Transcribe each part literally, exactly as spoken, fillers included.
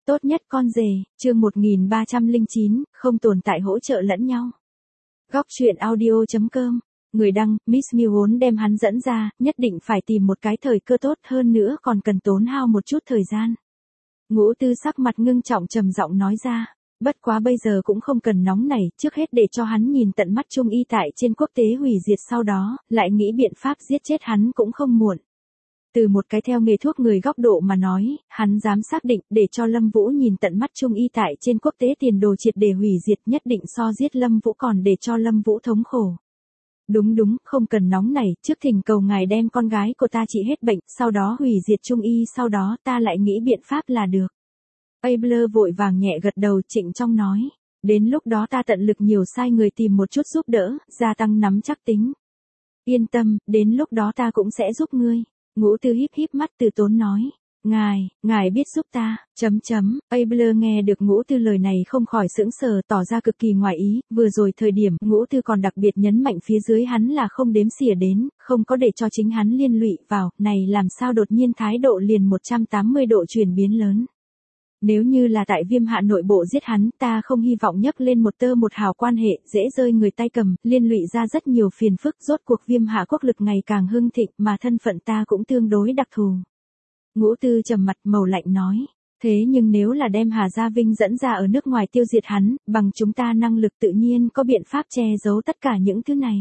Tốt nhất con rể, chương một nghìn ba trăm lẻ chín, không tồn tại hỗ trợ lẫn nhau. Góc truyện audio chấm com, người đăng, Miss Miu vốn đem hắn dẫn ra, nhất định phải tìm một cái thời cơ tốt hơn nữa còn cần tốn hao một chút thời gian. Ngũ Tư sắc mặt ngưng trọng trầm giọng nói ra, bất quá bây giờ cũng không cần nóng nảy, trước hết để cho hắn nhìn tận mắt Trung Y tại trên quốc tế hủy diệt sau đó, lại nghĩ biện pháp giết chết hắn cũng không muộn. Từ một cái theo nghề thuốc người góc độ mà nói, hắn dám xác định để cho Lâm Vũ nhìn tận mắt Trung Y tại trên quốc tế tiền đồ triệt để hủy diệt nhất định so giết Lâm Vũ còn để cho Lâm Vũ thống khổ. Đúng đúng, không cần nóng này, trước thỉnh cầu ngài đem con gái của ta trị hết bệnh, sau đó hủy diệt Trung Y sau đó ta lại nghĩ biện pháp là được. Abler vội vàng nhẹ gật đầu trịnh trọng nói, đến lúc đó ta tận lực nhiều sai người tìm một chút giúp đỡ, gia tăng nắm chắc tính. Yên tâm, đến lúc đó ta cũng sẽ giúp ngươi. Ngũ Tư híp híp mắt từ tốn nói, ngài, ngài biết giúp ta, chấm chấm, Abler nghe được Ngũ Tư lời này không khỏi sững sờ tỏ ra cực kỳ ngoài ý, vừa rồi thời điểm Ngũ Tư còn đặc biệt nhấn mạnh phía dưới hắn là không đếm xỉa đến, không có để cho chính hắn liên lụy vào, này làm sao đột nhiên thái độ liền một trăm tám mươi độ chuyển biến lớn. Nếu như là tại Viêm Hạ nội bộ giết hắn, ta không hy vọng nhấc lên một tơ một hào quan hệ, dễ rơi người tay cầm, liên lụy ra rất nhiều phiền phức, rốt cuộc Viêm Hạ quốc lực ngày càng hưng thịnh, mà thân phận ta cũng tương đối đặc thù. Ngũ Tư trầm mặt màu lạnh nói, thế nhưng nếu là đem Hà Gia Vinh dẫn ra ở nước ngoài tiêu diệt hắn, bằng chúng ta năng lực tự nhiên có biện pháp che giấu tất cả những thứ này.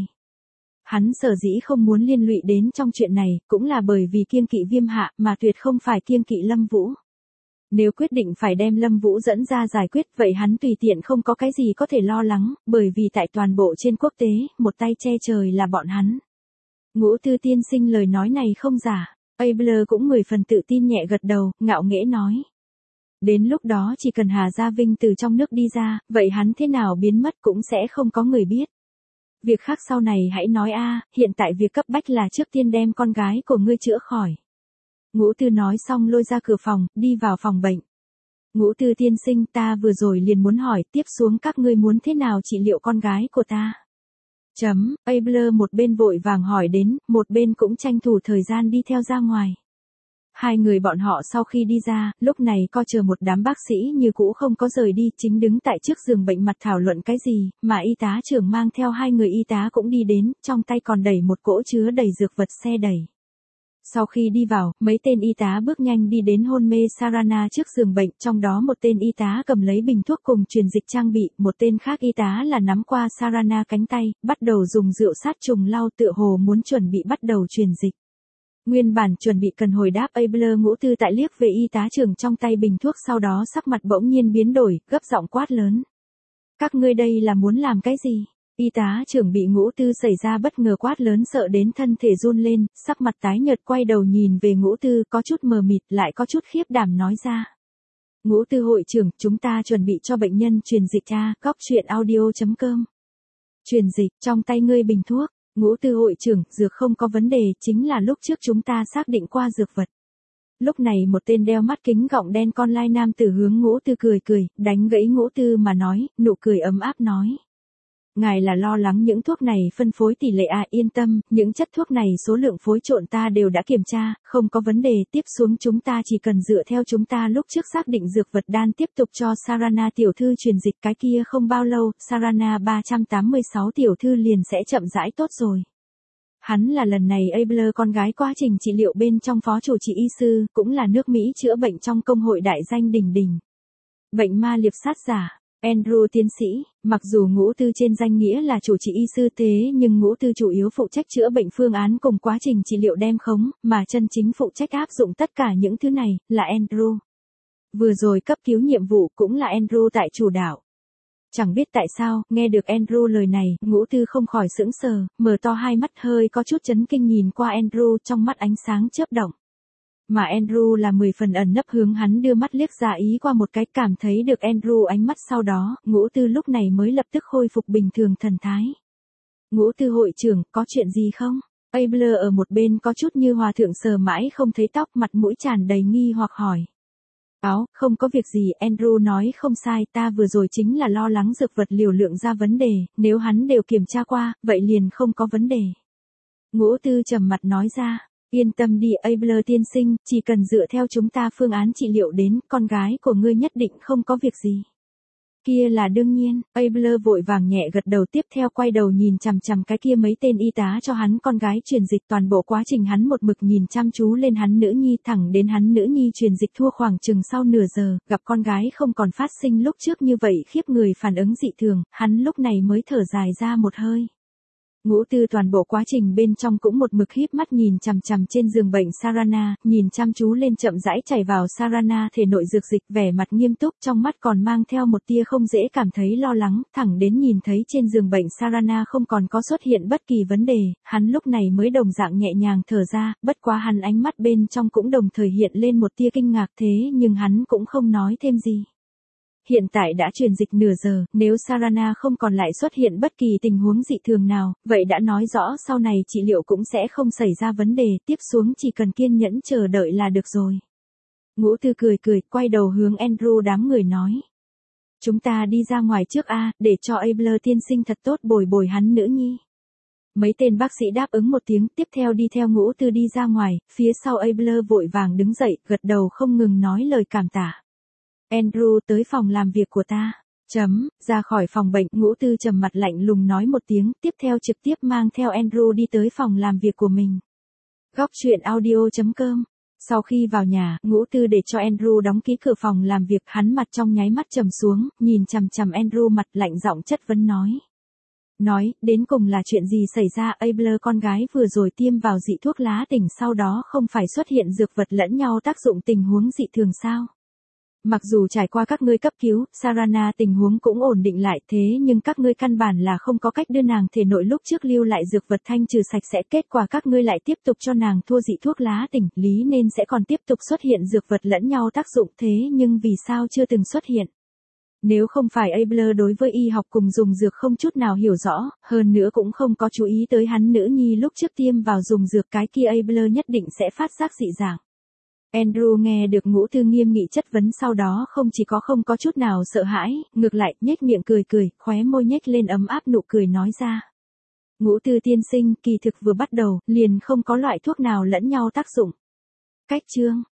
Hắn sở dĩ không muốn liên lụy đến trong chuyện này, cũng là bởi vì kiêng kỵ Viêm Hạ, mà tuyệt không phải kiêng kỵ Lâm Vũ. Nếu quyết định phải đem Lâm Vũ dẫn ra giải quyết, vậy hắn tùy tiện không có cái gì có thể lo lắng, bởi vì tại toàn bộ trên quốc tế, một tay che trời là bọn hắn. Ngũ Tư tiên sinh lời nói này không giả, Abler cũng mười phần tự tin nhẹ gật đầu, ngạo nghễ nói. Đến lúc đó chỉ cần Hà Gia Vinh từ trong nước đi ra, vậy hắn thế nào biến mất cũng sẽ không có người biết. Việc khác sau này hãy nói a, hiện tại việc cấp bách là trước tiên đem con gái của ngươi chữa khỏi. Ngũ Tư nói xong lôi ra cửa phòng, đi vào phòng bệnh. Ngũ Tư tiên sinh, ta vừa rồi liền muốn hỏi, tiếp xuống các ngươi muốn thế nào trị liệu con gái của ta? Chấm, Abler một bên vội vàng hỏi đến, một bên cũng tranh thủ thời gian đi theo ra ngoài. Hai người bọn họ sau khi đi ra, lúc này co chờ một đám bác sĩ như cũ không có rời đi, chính đứng tại trước giường bệnh mặt thảo luận cái gì, mà y tá trưởng mang theo hai người y tá cũng đi đến, trong tay còn đẩy một cỗ chứa đầy dược vật xe đẩy. Sau khi đi vào, mấy tên y tá bước nhanh đi đến hôn mê Sarana trước giường bệnh, trong đó một tên y tá cầm lấy bình thuốc cùng truyền dịch trang bị, một tên khác y tá là nắm qua Sarana cánh tay, bắt đầu dùng rượu sát trùng lau tựa hồ muốn chuẩn bị bắt đầu truyền dịch. Nguyên bản chuẩn bị cần hồi đáp Abler Ngũ Tư tại liếc về y tá trưởng trong tay bình thuốc sau đó sắc mặt bỗng nhiên biến đổi, gấp giọng quát lớn. Các ngươi đây là muốn làm cái gì? Y tá trưởng bị Ngũ Tư xảy ra bất ngờ quát lớn sợ đến thân thể run lên, sắc mặt tái nhợt quay đầu nhìn về Ngũ Tư có chút mờ mịt lại có chút khiếp đảm nói ra. Ngũ Tư hội trưởng, chúng ta chuẩn bị cho bệnh nhân truyền dịch a, góc truyện audio chấm com. Truyền dịch, trong tay ngươi bình thuốc, Ngũ Tư hội trưởng, dược không có vấn đề, chính là lúc trước chúng ta xác định qua dược vật. Lúc này một tên đeo mắt kính gọng đen con lai nam tử hướng Ngũ Tư cười cười, đánh gãy Ngũ Tư mà nói, nụ cười ấm áp nói. Ngài là lo lắng những thuốc này phân phối tỷ lệ à, yên tâm, những chất thuốc này số lượng phối trộn ta đều đã kiểm tra, không có vấn đề, tiếp xuống chúng ta chỉ cần dựa theo chúng ta lúc trước xác định dược vật đan tiếp tục cho Sarana tiểu thư truyền dịch, cái kia không bao lâu, Sarana ba trăm tám mươi sáu tiểu thư liền sẽ chậm rãi tốt rồi. Hắn là lần này Abler con gái quá trình trị liệu bên trong phó chủ trị y sư, cũng là nước Mỹ chữa bệnh trong công hội đại danh đỉnh đỉnh. Bệnh ma liệp sát giả. Andrew tiến sĩ, mặc dù Ngũ Tư trên danh nghĩa là chủ trị y sư thế nhưng Ngũ Tư chủ yếu phụ trách chữa bệnh phương án cùng quá trình trị liệu đem khống, mà chân chính phụ trách áp dụng tất cả những thứ này, là Andrew. Vừa rồi cấp cứu nhiệm vụ cũng là Andrew tại chủ đạo. Chẳng biết tại sao, nghe được Andrew lời này, Ngũ Tư không khỏi sững sờ, mở to hai mắt hơi có chút chấn kinh nhìn qua Andrew trong mắt ánh sáng chớp động. Mà Andrew là mười phần ẩn nấp hướng hắn đưa mắt liếc ra ý qua một cái cảm thấy được Andrew ánh mắt sau đó, Ngũ Tư lúc này mới lập tức khôi phục bình thường thần thái. Ngũ Tư hội trưởng, có chuyện gì không? Abler ở một bên có chút như hòa thượng sờ mãi không thấy tóc mặt mũi tràn đầy nghi hoặc hỏi. Áo, không có việc gì, Andrew nói không sai, ta vừa rồi chính là lo lắng dược vật liều lượng ra vấn đề, nếu hắn đều kiểm tra qua, vậy liền không có vấn đề. Ngũ Tư trầm mặt nói ra. Yên tâm đi Abler tiên sinh, chỉ cần dựa theo chúng ta phương án trị liệu đến, con gái của ngươi nhất định không có việc gì. Kia là đương nhiên, Abler vội vàng nhẹ gật đầu, tiếp theo quay đầu nhìn chằm chằm cái kia mấy tên y tá cho hắn con gái truyền dịch. Toàn bộ quá trình hắn một mực nhìn chăm chú lên hắn nữ nhi, thẳng đến hắn nữ nhi truyền dịch thua khoảng chừng sau nửa giờ, gặp con gái không còn phát sinh lúc trước như vậy khiếp người phản ứng dị thường, hắn lúc này mới thở dài ra một hơi. Ngũ Tư toàn bộ quá trình bên trong cũng một mực híp mắt nhìn chằm chằm trên giường bệnh Sarana, nhìn chăm chú lên chậm rãi chảy vào Sarana thể nội dược dịch, vẻ mặt nghiêm túc, trong mắt còn mang theo một tia không dễ cảm thấy lo lắng, thẳng đến nhìn thấy trên giường bệnh Sarana không còn có xuất hiện bất kỳ vấn đề, hắn lúc này mới đồng dạng nhẹ nhàng thở ra, bất quá hắn ánh mắt bên trong cũng đồng thời hiện lên một tia kinh ngạc, thế nhưng hắn cũng không nói thêm gì. Hiện tại đã truyền dịch nửa giờ, nếu Sarana không còn lại xuất hiện bất kỳ tình huống dị thường nào, vậy đã nói rõ sau này trị liệu cũng sẽ không xảy ra vấn đề, tiếp xuống chỉ cần kiên nhẫn chờ đợi là được rồi. Ngũ Tư cười cười, quay đầu hướng Andrew đám người nói. Chúng ta đi ra ngoài trước a, để cho Abler tiên sinh thật tốt bồi bồi hắn nữ nhi. Mấy tên bác sĩ đáp ứng một tiếng, tiếp theo đi theo Ngũ Tư đi ra ngoài, phía sau Abler vội vàng đứng dậy, gật đầu không ngừng nói lời cảm tạ. Andrew tới phòng làm việc của ta. Chấm, ra khỏi phòng bệnh, Ngũ Tư trầm mặt lạnh lùng nói một tiếng, tiếp theo trực tiếp mang theo Andrew đi tới phòng làm việc của mình. Góc truyện audio chấm com. Sau khi vào nhà, Ngũ Tư để cho Andrew đóng ký cửa phòng làm việc, hắn mặt trong nháy mắt trầm xuống, nhìn chằm chằm Andrew mặt lạnh giọng chất vấn nói. Nói, đến cùng là chuyện gì xảy ra, Abler con gái vừa rồi tiêm vào dị thuốc lá tỉnh sau đó không phải xuất hiện dược vật lẫn nhau tác dụng tình huống dị thường sao? Mặc dù trải qua các ngươi cấp cứu, Sarana tình huống cũng ổn định lại, thế nhưng các ngươi căn bản là không có cách đưa nàng thể nội lúc trước lưu lại dược vật thanh trừ sạch sẽ, kết quả các ngươi lại tiếp tục cho nàng thua dị thuốc lá tỉnh, lý nên sẽ còn tiếp tục xuất hiện dược vật lẫn nhau tác dụng, thế nhưng vì sao chưa từng xuất hiện? Nếu không phải Abler đối với y học cùng dùng dược không chút nào hiểu rõ, hơn nữa cũng không có chú ý tới hắn nữ nhi lúc trước tiêm vào dùng dược, cái kia Abler nhất định sẽ phát giác dị dạng. Andrew nghe được Ngũ Tư nghiêm nghị chất vấn sau đó không chỉ có không có chút nào sợ hãi, ngược lại, nhếch miệng cười cười, khóe môi nhếch lên ấm áp nụ cười nói ra. Ngũ Tư tiên sinh, kỳ thực vừa bắt đầu, liền không có loại thuốc nào lẫn nhau tác dụng. Cách chương